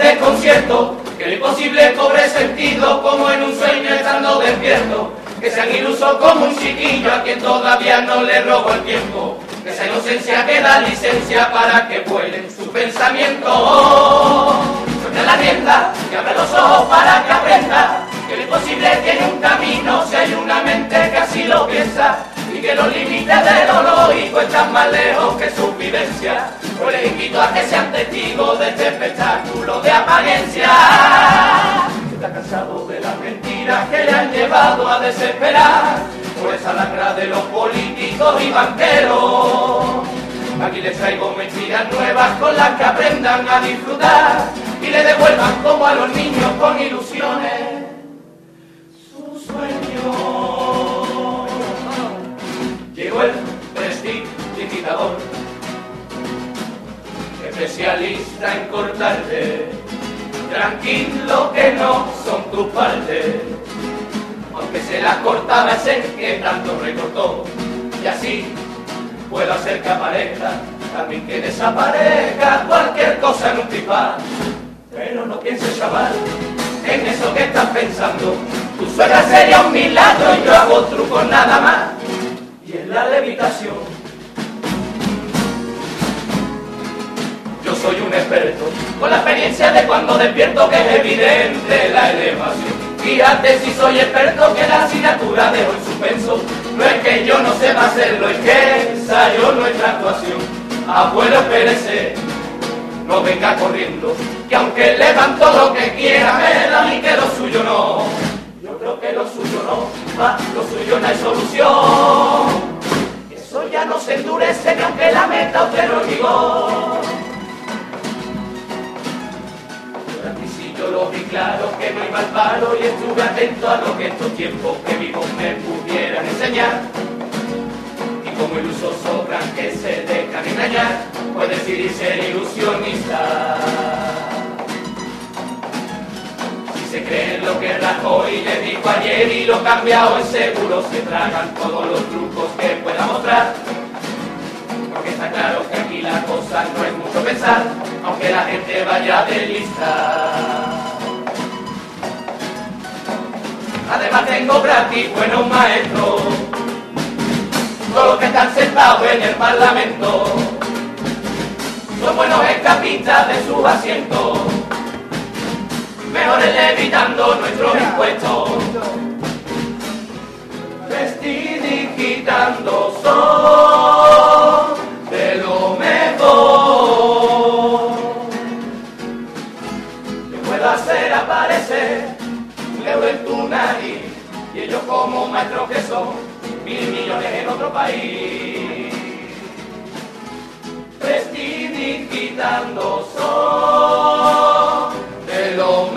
desconcierto, que lo imposible cobre sentido como en un sueño estando despierto, que sean ilusos como un chiquillo a quien todavía no le robo el tiempo, que esa inocencia que da licencia para que vuelen su pensamiento. Suelta la rienda, que abre los ojos para que aprenda que lo imposible tiene un camino si hay una mente que así lo piensa, y que los límites de lo lógico están más lejos que su vivencia. Pues les invito a que sean testigos de este espectáculo de apariencia. Está cansado de las mentiras que le han llevado a desesperar por esa lacra de los políticos y banqueros. Aquí les traigo mentiras nuevas con las que aprendan a disfrutar y le devuelvan como a los niños con ilusiones sus sueños. Llegó el prestidigitador, especialista en cortarte, tranquilo que no son tus partes, aunque se la cortaba ese que tanto recortó, y así puedo hacer que aparezca, también que desaparezca cualquier cosa en un tipán. Pero no pienses, chaval, en eso que estás pensando, tu suegra sería un milagro y yo hago trucos nada más, y en la levitación yo soy un experto, con la experiencia de cuando despierto, que es evidente la elevación. Fíjate si soy experto que la asignatura dejo en suspenso. No es que yo no sepa hacerlo, es que ensayó nuestra actuación. Abuelo, espérese, no venga corriendo, que aunque levanto lo que quiera, me da a mí que lo suyo no. Yo creo que lo suyo no va, lo suyo no hay solución. Eso ya no se endurece ni aunque la meta usted no llegó. Yo lo vi claro que no iba al paro y estuve atento a lo que estos tiempos que vivo me pudieran enseñar. Y como ilusos sobran que se dejan engañar, puedes decidir ser ilusionista. Si se creen lo que Rajoy le dijo ayer y lo cambiado es seguro, se tragan todos los trucos que pueda mostrar. Porque está claro que aquí la cosa no es mucho pensar, aunque la gente vaya de lista. Además tengo gratis buenos maestros, todos los que están sentados en el Parlamento son buenos escapistas de sus asientos, mejores levitando nuestros impuestos, prestidigitando son de lo mejor. Yo puedo hacer aparecer un euro en tu nariz y ellos como maestros que son 1.000 millones en otro país. Prestidigitando son de lo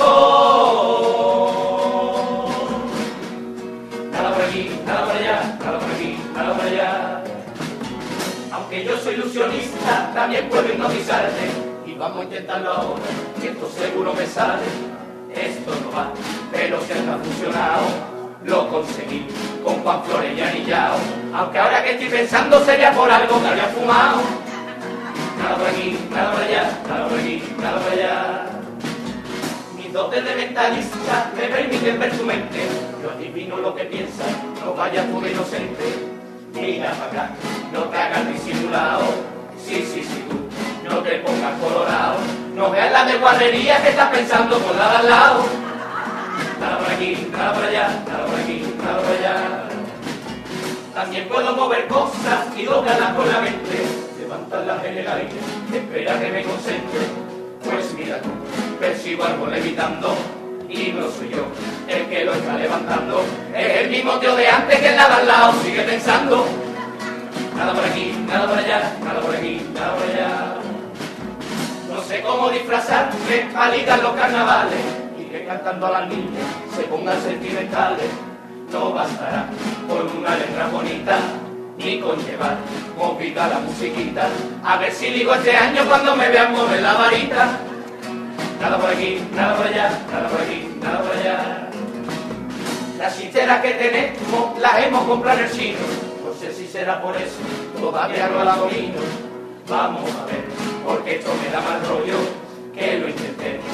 mejor. Nada por aquí, nada por allá, nada por aquí, nada por allá. Aunque yo soy ilusionista, también puedo hipnotizarte. Y vamos a intentarlo ahora, que esto seguro me sale. Esto no va, pero si hasta ha funcionado, lo conseguí con Juan Flores y Anillao. Aunque ahora que estoy pensando sería por algo que había fumado. Nada por aquí, nada por allá, nada por aquí, nada por allá. Mis dotes de mentalista me permiten ver tu mente. Yo adivino lo que piensas, no vayas tú de inocente. Mira para acá, no te hagas disimulado. Sí, tú, no te pongas colorado. No veas la de guarrería que estás pensando con la de al lado. Nada por aquí, nada por allá, nada por aquí, nada por allá. También puedo mover cosas y doblarlas con la mente, levantarlas en el aire, espera que me concentre. Pues mira tú, percibo algo levitando y no soy yo el que lo está levantando. Es el mismo tío de antes que la de al lado sigue pensando. Nada por aquí, nada por allá, nada por aquí, nada por allá. No sé cómo disfrazarme para ligar los carnavales y que cantando a las niñas se pongan sentimentales. No bastará con una letra bonita ni con llevar movida la musiquita. A ver si ligo este año cuando me vean mover la varita. Nada por aquí, nada por allá, nada por aquí, nada por allá. Las chicheras que tenemos las hemos comprado en el chino. No sé si será por eso, todavía no la domino. Vamos a ver, porque esto me da mal rollo, que lo intenté.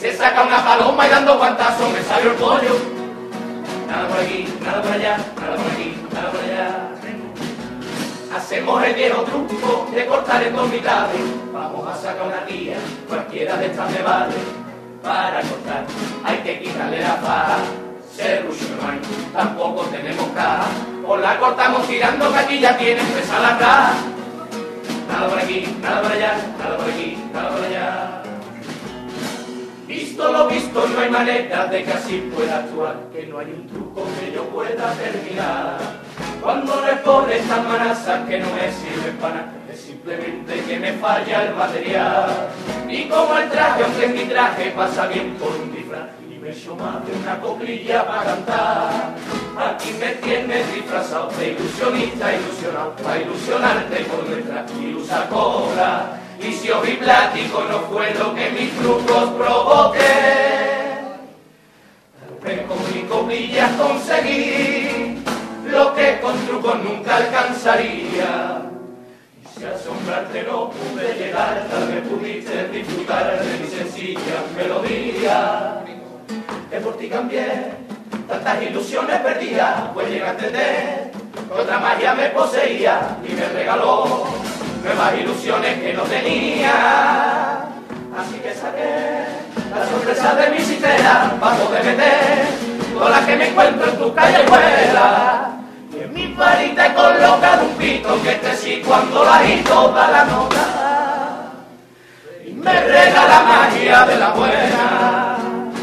se saca una paloma y dando guantazos me salió el pollo. Nada por aquí, nada por allá, nada por aquí, nada por allá. Hacemos el viejo truco de cortar en dos mitades. Vamos a sacar una tía, cualquiera de estas me vale. Para cortar hay que quitarle la faja. Serrucho no hay, tampoco tenemos caja. O la cortamos tirando que aquí ya tiene presa la caja. Nada por aquí, nada por allá, nada por aquí, nada por allá. Visto lo visto, no hay manera de que así pueda actuar, que no hay un truco que yo pueda terminar. Cuando le pones tan manazas que no me sirven para nada, es simplemente que me falla el material. Y como el traje, aunque mi traje pasa bien por un disfraz, y me echo más de una coplilla para cantar. Aquí me tienes disfrazado de ilusionista, ilusionado, para ilusionarte con nuestra ilusa cobra. Y si oí plático no fue lo que mis trucos provoqué, pero con mis coplillas conseguí lo que con trucos nunca alcanzaría. Y si asombrarte no pude llegar, tal vez pudiste disfrutar de mi sencilla melodía. Que por ti cambié tantas ilusiones perdidas, pues llegué a entender que otra magia me poseía y me regaló nuevas ilusiones que no tenía. Así que saqué la sorpresa de mi citera para poder meter todas las que me encuentro en tus callejuelas. Y en mi varita he colocado un pito que este sí cuando la agito da la nota y me regala magia de la buena.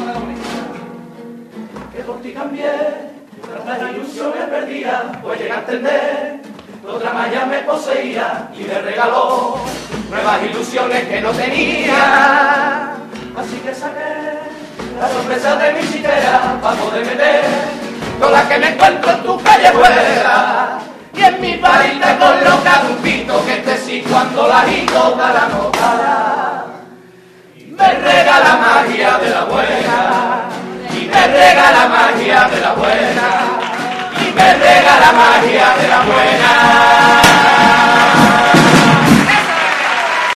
Que por ti cambié tantas ilusiones perdidas, pues llegué a entender otra magia me poseía y me regaló nuevas ilusiones que no tenía. Así que saqué la sorpresa de mi chitera para poder meter todas las que me encuentro en tu callejuela. Y en mi varita he colocado un pito que este sí cuando la agito da la nota y me regala magia de la